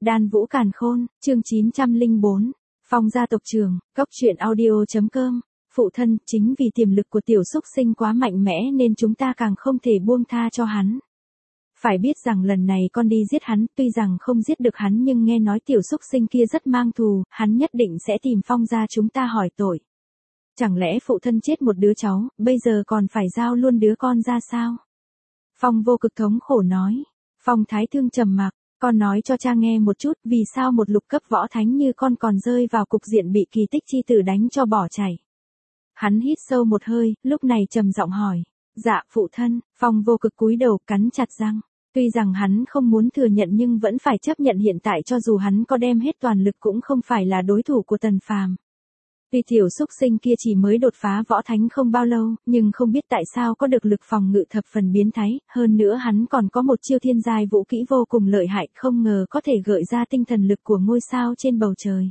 Đan Vũ Càn Khôn, chương 904. Phong gia tộc trưởng, cốc truyện audio.com. Phụ thân, chính vì tiềm lực của tiểu xúc sinh quá mạnh mẽ nên chúng ta càng không thể buông tha cho hắn. Phải biết rằng lần này con đi giết hắn, tuy rằng không giết được hắn nhưng nghe nói tiểu xúc sinh kia rất mang thù, hắn nhất định sẽ tìm Phong gia chúng ta hỏi tội. Chẳng lẽ phụ thân chết một đứa cháu, bây giờ còn phải giao luôn đứa con ra sao? Phong Vô Cực thống khổ nói. Phong Thái Thương trầm mặc, con nói cho cha nghe một chút, vì sao một lục cấp võ thánh như con còn rơi vào cục diện bị kỳ tích chi tử đánh cho bỏ chạy. Hắn hít sâu một hơi, lúc này trầm giọng hỏi. Dạ phụ thân. Phong Vô Cực cúi đầu cắn chặt răng. Tuy rằng hắn không muốn thừa nhận nhưng vẫn phải chấp nhận hiện tại cho dù hắn có đem hết toàn lực cũng không phải là đối thủ của Tần Phàm. Tuy tiểu xúc sinh kia chỉ mới đột phá võ thánh không bao lâu, nhưng không biết tại sao có được lực phòng ngự thập phần biến thái, hơn nữa hắn còn có một chiêu thiên giai vũ kỹ vô cùng lợi hại, không ngờ có thể gợi ra tinh thần lực của ngôi sao trên bầu trời.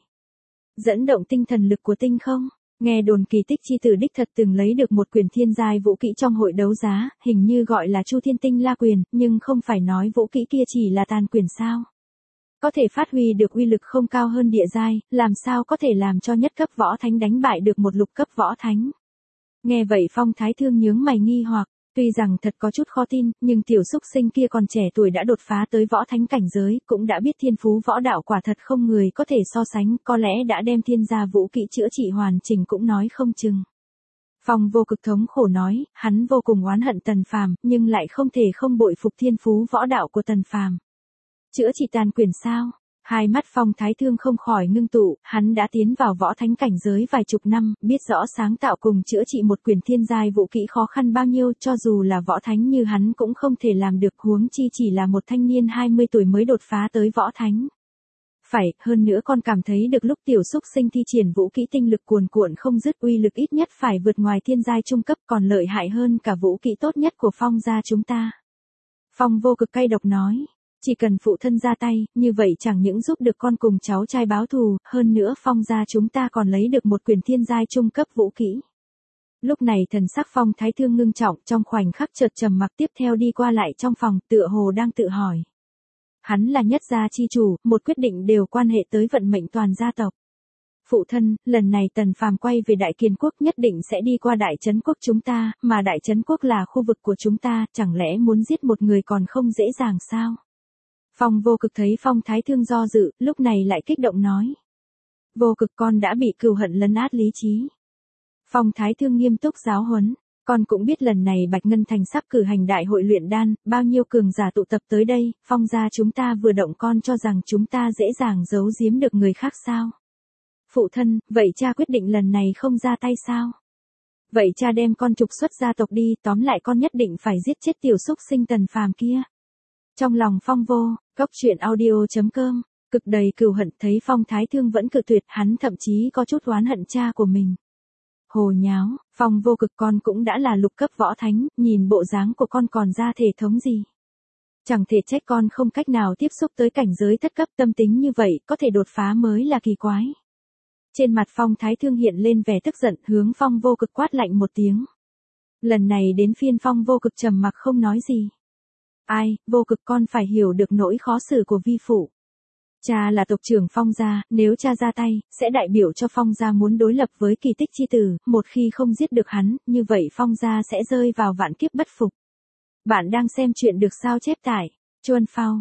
Dẫn động tinh thần lực của tinh không, nghe đồn kỳ tích chi tử đích thật từng lấy được một quyền thiên giai vũ kỹ trong hội đấu giá, hình như gọi là Chu Thiên Tinh La Quyền, nhưng không phải nói vũ kỹ kia chỉ là tàn quyền sao. Có thể phát huy được uy lực không cao hơn địa giai, làm sao có thể làm cho nhất cấp võ thánh đánh bại được một lục cấp võ thánh. Nghe vậy Phong Thái Thương nhướng mày nghi hoặc, tuy rằng thật có chút khó tin, nhưng tiểu xúc sinh kia còn trẻ tuổi đã đột phá tới võ thánh cảnh giới, cũng đã biết thiên phú võ đạo quả thật không người có thể so sánh, có lẽ đã đem thiên gia vũ kỹ chữa trị hoàn chỉnh cũng nói không chừng. Phong Vô Cực thống khổ nói, hắn vô cùng oán hận Tần Phàm, nhưng lại không thể không bội phục thiên phú võ đạo của Tần Phàm. Chữa trị tàn quyền sao? Hai mắt Phong Thái Thương không khỏi ngưng tụ, hắn đã tiến vào võ thánh cảnh giới vài chục năm, biết rõ sáng tạo cùng chữa trị một quyền thiên giai vũ kỹ khó khăn bao nhiêu, cho dù là võ thánh như hắn cũng không thể làm được, huống chi chỉ là một thanh niên 20 tuổi mới đột phá tới võ thánh. Phải, hơn nữa con cảm thấy được lúc tiểu xúc sinh thi triển vũ kỹ tinh lực cuồn cuộn không dứt, uy lực ít nhất phải vượt ngoài thiên giai trung cấp, còn lợi hại hơn cả vũ kỹ tốt nhất của Phong gia chúng ta. Phong Vô Cực cay độc nói. Chỉ cần phụ thân ra tay, như vậy chẳng những giúp được con cùng cháu trai báo thù, hơn nữa Phong gia chúng ta còn lấy được một quyền thiên giai trung cấp vũ kỹ. Lúc này thần sắc Phong Thái Thương ngưng trọng, trong khoảnh khắc chợt trầm mặc, tiếp theo đi qua lại trong phòng, tựa hồ đang tự hỏi. Hắn là nhất gia chi chủ, một quyết định đều quan hệ tới vận mệnh toàn gia tộc. Phụ thân, lần này Tần Phàm quay về Đại Kiền Quốc nhất định sẽ đi qua Đại Trấn Quốc chúng ta, mà Đại Trấn Quốc là khu vực của chúng ta, chẳng lẽ muốn giết một người còn không dễ dàng sao? Phong Vô Cực thấy Phong Thái Thương do dự, lúc này lại kích động nói. Vô Cực, con đã bị cừu hận lấn át lý trí. Phong Thái Thương nghiêm túc giáo huấn, con cũng biết lần này Bạch Ngân Thành sắp cử hành đại hội luyện đan, bao nhiêu cường giả tụ tập tới đây, Phong gia chúng ta vừa động con cho rằng chúng ta dễ dàng giấu giếm được người khác sao? Phụ thân, vậy cha quyết định lần này không ra tay sao? Vậy cha đem con trục xuất gia tộc đi, tóm lại con nhất định phải giết chết tiểu xúc sinh Tần Phàm kia. Trong lòng Phong Vô, cốc truyện audio.com, cực đầy cừu hận, thấy Phong Thái Thương vẫn cự tuyệt, hắn thậm chí có chút oán hận cha của mình. Hồ nháo, Phong Vô Cực, con cũng đã là lục cấp võ thánh, nhìn bộ dáng của con còn ra thể thống gì. Chẳng thể trách con không cách nào tiếp xúc tới cảnh giới thất cấp, tâm tính như vậy, có thể đột phá mới là kỳ quái. Trên mặt Phong Thái Thương hiện lên vẻ tức giận, hướng Phong Vô Cực quát lạnh một tiếng. Lần này đến phiên Phong Vô Cực trầm mặc không nói gì. Ai, Vô Cực, con phải hiểu được nỗi khó xử của vi phụ. Cha là tộc trưởng Phong gia, nếu cha ra tay, sẽ đại biểu cho Phong gia muốn đối lập với kỳ tích chi tử, một khi không giết được hắn, như vậy Phong gia sẽ rơi vào vạn kiếp bất phục. Bạn đang xem chuyện được sao chép tại Chuan Phao,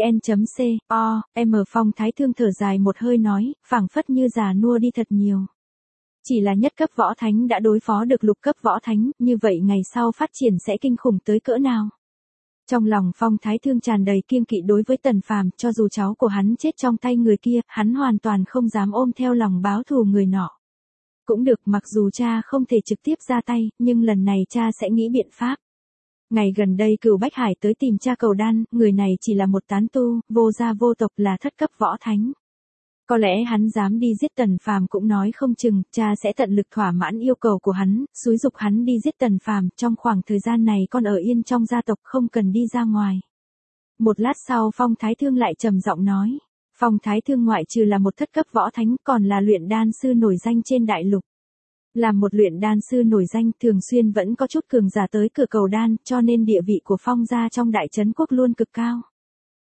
vn.co, Phong Thái Thương thở dài một hơi nói, phảng phất như già nua đi thật nhiều. Chỉ là nhất cấp võ thánh đã đối phó được lục cấp võ thánh, như vậy ngày sau phát triển sẽ kinh khủng tới cỡ nào? Trong lòng Phong Thái Thương tràn đầy kiêng kỵ đối với Tần Phàm, cho dù cháu của hắn chết trong tay người kia, hắn hoàn toàn không dám ôm theo lòng báo thù người nọ. Cũng được, mặc dù cha không thể trực tiếp ra tay, nhưng lần này cha sẽ nghĩ biện pháp. Ngày gần đây Cửu Bách Hải tới tìm cha cầu đan, người này chỉ là một tán tu, vô gia vô tộc, là thất cấp võ thánh. Có lẽ hắn dám đi giết Tần Phàm cũng nói không chừng, cha sẽ tận lực thỏa mãn yêu cầu của hắn, xúi giục hắn đi giết Tần Phàm, trong khoảng thời gian này con ở yên trong gia tộc không cần đi ra ngoài. Một lát sau Phong Thái Thương lại trầm giọng nói, Phong Thái Thương ngoại trừ là một thất cấp võ thánh còn là luyện đan sư nổi danh trên đại lục. Làm một luyện đan sư nổi danh thường xuyên vẫn có chút cường giả tới cửa cầu đan, cho nên địa vị của Phong gia trong Đại Trấn Quốc luôn cực cao.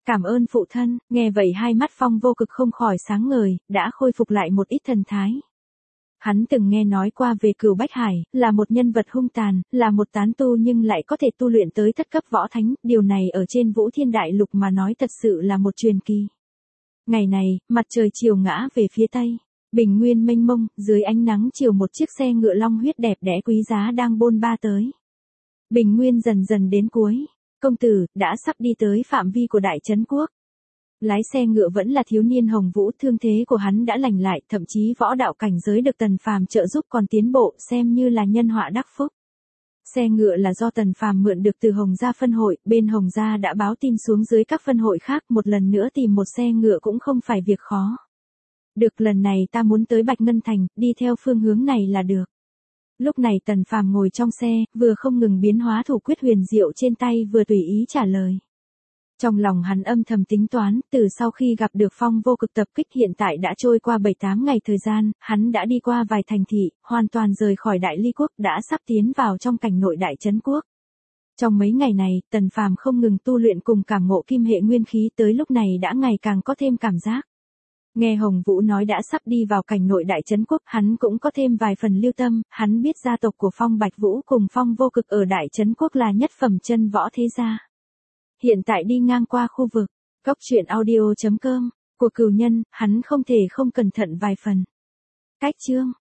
Cảm ơn phụ thân, nghe vậy hai mắt Phong Vô Cực không khỏi sáng ngời, đã khôi phục lại một ít thần thái. Hắn từng nghe nói qua về Cửu Bách Hải, là một nhân vật hung tàn, là một tán tu nhưng lại có thể tu luyện tới thất cấp võ thánh, điều này ở trên Vũ Thiên Đại Lục mà nói thật sự là một truyền kỳ. Ngày này, mặt trời chiều ngã về phía tây, bình nguyên mênh mông, dưới ánh nắng chiều một chiếc xe ngựa long huyết đẹp đẽ quý giá đang bôn ba tới. Bình nguyên dần dần đến cuối, công tử, đã sắp đi tới phạm vi của Đại Trấn Quốc. Lái xe ngựa vẫn là thiếu niên Hồng Vũ, thương thế của hắn đã lành lại, thậm chí võ đạo cảnh giới được Tần Phàm trợ giúp còn tiến bộ, xem như là nhân họa đắc phúc. Xe ngựa là do Tần Phàm mượn được từ Hồng Gia phân hội, bên Hồng Gia đã báo tin xuống dưới các phân hội khác, một lần nữa tìm một xe ngựa cũng không phải việc khó. Được, lần này ta muốn tới Bạch Ngân Thành, đi theo phương hướng này là được. Lúc này Tần Phàm ngồi trong xe, vừa không ngừng biến hóa thủ quyết huyền diệu trên tay vừa tùy ý trả lời. Trong lòng hắn âm thầm tính toán, từ sau khi gặp được Phong Vô Cực tập kích hiện tại đã trôi qua 7-8 ngày thời gian, hắn đã đi qua vài thành thị, hoàn toàn rời khỏi Đại Ly Quốc, đã sắp tiến vào trong cảnh nội Đại Trấn Quốc. Trong mấy ngày này, Tần Phàm không ngừng tu luyện cùng cảm ngộ kim hệ nguyên khí, tới lúc này đã ngày càng có thêm cảm giác. Nghe Hồng Vũ nói đã sắp đi vào cảnh nội Đại Trấn Quốc, hắn cũng có thêm vài phần lưu tâm, hắn biết gia tộc của Phong Bạch Vũ cùng Phong Vô Cực ở Đại Trấn Quốc là nhất phẩm chân võ thế gia. Hiện tại đi ngang qua khu vực, cốc truyện audio.com, của Cửu Nhân, hắn không thể không cẩn thận vài phần. Cách chương